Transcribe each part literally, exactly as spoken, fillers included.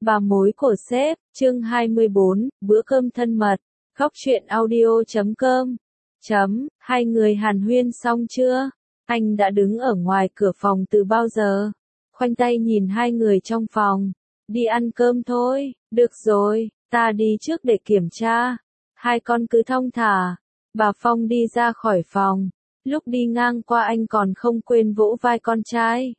Bà mối của sếp, chương hai mươi bốn, bữa cơm thân mật, góc truyện audio chấm com. Chấm, hai người hàn huyên xong chưa? Anh đã đứng ở ngoài cửa phòng từ bao giờ? Khoanh tay nhìn hai người trong phòng. Đi ăn cơm thôi, được rồi, ta đi trước để kiểm tra. Hai con cứ thong thả. Bà Phong đi ra khỏi phòng. Lúc đi ngang qua anh còn không quên vỗ vai con trai.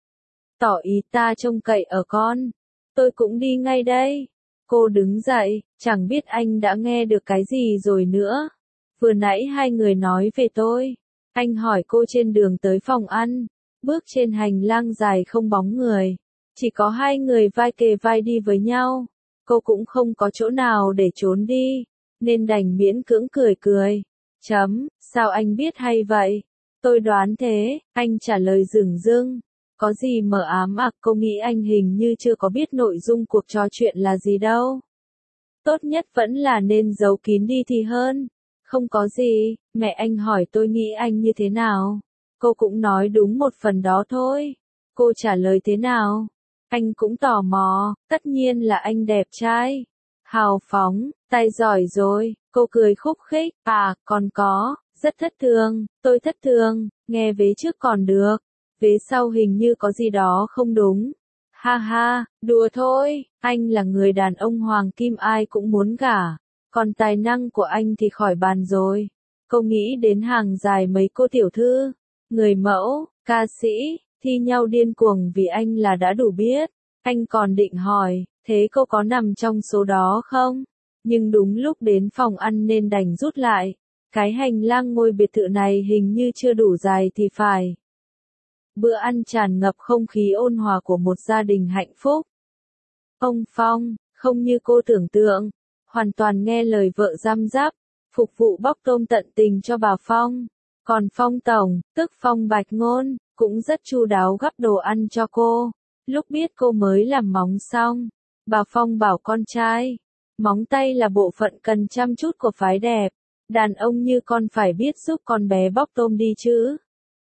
Tỏ ý ta trông cậy ở con. Tôi cũng đi ngay đây. Cô đứng dậy, chẳng biết anh đã nghe được cái gì rồi nữa. Vừa nãy hai người nói về tôi. Anh hỏi cô trên đường tới phòng ăn. Bước trên hành lang dài không bóng người. Chỉ có hai người vai kề vai đi với nhau. Cô cũng không có chỗ nào để trốn đi. Nên đành miễn cưỡng cười cười. Chấm, sao anh biết hay vậy? Tôi đoán thế, anh trả lời dửng dưng. Có gì mờ ám à, cô nghĩ anh hình như chưa có biết nội dung cuộc trò chuyện là gì đâu. Tốt nhất vẫn là nên giấu kín đi thì hơn. Không có gì, mẹ anh hỏi tôi nghĩ anh như thế nào. Cô cũng nói đúng một phần đó thôi. Cô trả lời thế nào? Anh cũng tò mò, tất nhiên là anh đẹp trai. Hào phóng, tài giỏi rồi, cô cười khúc khích, à, còn có, rất thất thường, tôi thất thường, nghe vế trước còn được. Vế sau hình như có gì đó không đúng. Ha ha, đùa thôi, anh là người đàn ông hoàng kim ai cũng muốn gả. Còn tài năng của anh thì khỏi bàn rồi. Cô nghĩ đến hàng dài mấy cô tiểu thư, người mẫu, ca sĩ, thi nhau điên cuồng vì anh là đã đủ biết. Anh còn định hỏi, thế cô có nằm trong số đó không? Nhưng đúng lúc đến phòng ăn nên đành rút lại. Cái hành lang ngôi biệt thự này hình như chưa đủ dài thì phải. Bữa ăn tràn ngập không khí ôn hòa của một gia đình hạnh phúc. Ông Phong, không như cô tưởng tượng, hoàn toàn nghe lời vợ răm rắp, phục vụ bóc tôm tận tình cho bà Phong. Còn Phong Tổng, tức Phong Bạch Ngôn, cũng rất chu đáo gắp đồ ăn cho cô. Lúc biết cô mới làm móng xong, bà Phong bảo con trai, móng tay là bộ phận cần chăm chút của phái đẹp. Đàn ông như con phải biết giúp con bé bóc tôm đi chứ.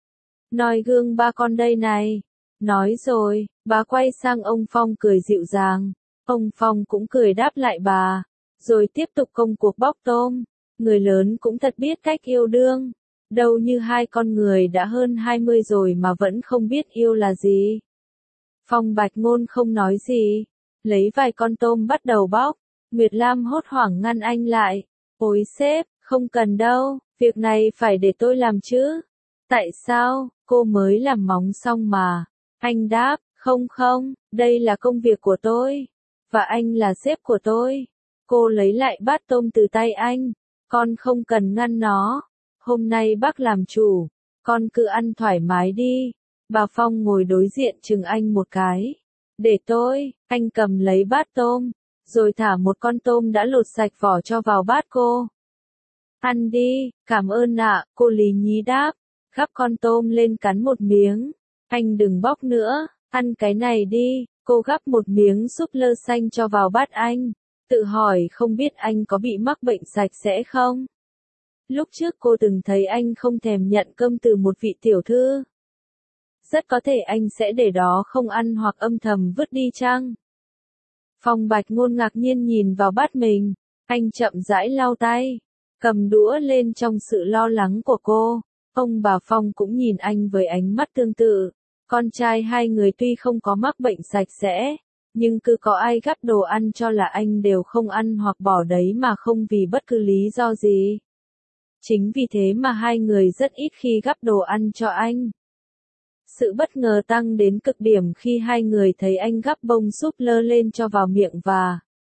Noi gương ba con đây này. Nói rồi, bà quay sang ông Phong cười dịu dàng. Ông Phong cũng cười đáp lại bà. Rồi tiếp tục công cuộc bóc tôm. Người lớn cũng thật biết cách yêu đương. Đâu như hai con người đã hơn hai mươi rồi mà vẫn không biết yêu là gì. Phong Bạch Ngôn không nói gì. Lấy vài con tôm bắt đầu bóc. Nguyệt Lam hốt hoảng ngăn anh lại. Ôi sếp, không cần đâu, việc này phải để tôi làm chứ. Tại sao, cô mới làm móng xong mà. Anh đáp, không không, đây là công việc của tôi. Và anh là sếp của tôi. Cô lấy lại bát tôm từ tay anh. Con không cần ngăn nó. Hôm nay bác làm chủ. Con cứ ăn thoải mái đi. Bà Phong ngồi đối diện chừng anh một cái. Để tôi, anh cầm lấy bát tôm. Rồi thả một con tôm đã lột sạch vỏ cho vào bát cô. Ăn đi, cảm ơn ạ, cô Lý Nhí đáp. Gắp con tôm lên cắn một miếng. Anh đừng bóc nữa, ăn cái này đi. Cô gắp một miếng súp lơ xanh cho vào bát anh. Tự hỏi không biết anh có bị mắc bệnh sạch sẽ không? Lúc trước cô từng thấy anh không thèm nhận cơm từ một vị tiểu thư. Rất có thể anh sẽ để đó không ăn hoặc âm thầm vứt đi chăng? Phong Bạch Ngôn ngạc nhiên nhìn vào bát mình. Anh chậm rãi lau tay. Cầm đũa lên trong sự lo lắng của cô. Ông bà Phong cũng nhìn anh với ánh mắt tương tự. Con trai hai người tuy không có mắc bệnh sạch sẽ, nhưng cứ có ai gắp đồ ăn cho là anh đều không ăn hoặc bỏ đấy mà không vì bất cứ lý do gì. Chính vì thế mà hai người rất ít khi gắp đồ ăn cho anh. Sự bất ngờ tăng đến cực điểm khi hai người thấy anh gắp bông súp lơ lên cho vào miệng và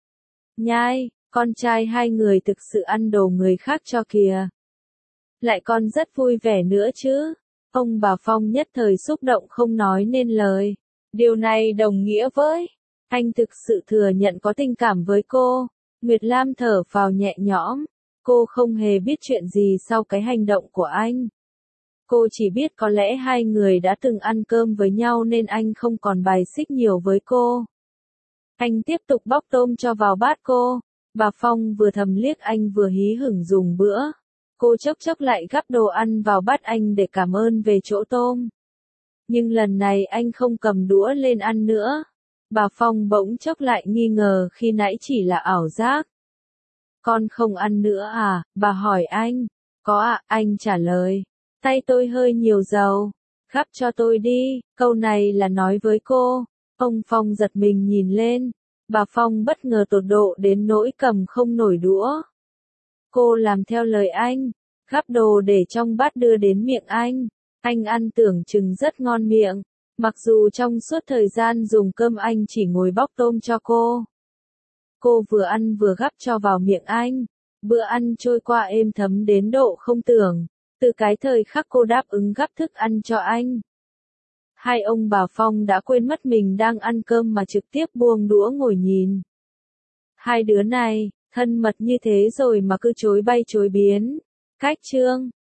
nhai. Con trai hai người thực sự ăn đồ người khác cho kìa. Lại còn rất vui vẻ nữa chứ. Ông bà Phong nhất thời xúc động không nói nên lời. Điều này đồng nghĩa với anh thực sự thừa nhận có tình cảm với cô. Nguyệt Lam thở phào nhẹ nhõm. Cô không hề biết chuyện gì sau cái hành động của anh. Cô chỉ biết có lẽ hai người đã từng ăn cơm với nhau nên anh không còn bài xích nhiều với cô. Anh tiếp tục bóc tôm cho vào bát cô. Bà Phong vừa thầm liếc anh vừa hí hửng dùng bữa. Cô chốc chốc lại gắp đồ ăn vào bát anh để cảm ơn về chỗ tôm. Nhưng lần này anh không cầm đũa lên ăn nữa. Bà Phong bỗng chốc lại nghi ngờ khi nãy chỉ là ảo giác. Con không ăn nữa à, bà hỏi anh. Có ạ, à, anh trả lời. Tay tôi hơi nhiều dầu. Gắp cho tôi đi, câu này là nói với cô. Ông Phong giật mình nhìn lên. Bà Phong bất ngờ tột độ đến nỗi cầm không nổi đũa. Cô làm theo lời anh. Gắp đồ để trong bát đưa đến miệng anh. Anh ăn tưởng chừng rất ngon miệng. Mặc dù trong suốt thời gian dùng cơm anh chỉ ngồi bóc tôm cho cô. Cô vừa ăn vừa gắp cho vào miệng anh. Bữa ăn trôi qua êm thấm đến độ không tưởng. Từ cái thời khắc cô đáp ứng gắp thức ăn cho anh. Hai ông bà Phong đã quên mất mình đang ăn cơm mà trực tiếp buông đũa ngồi nhìn. Hai đứa này, thân mật như thế rồi mà cứ chối bay chối biến. Cách chương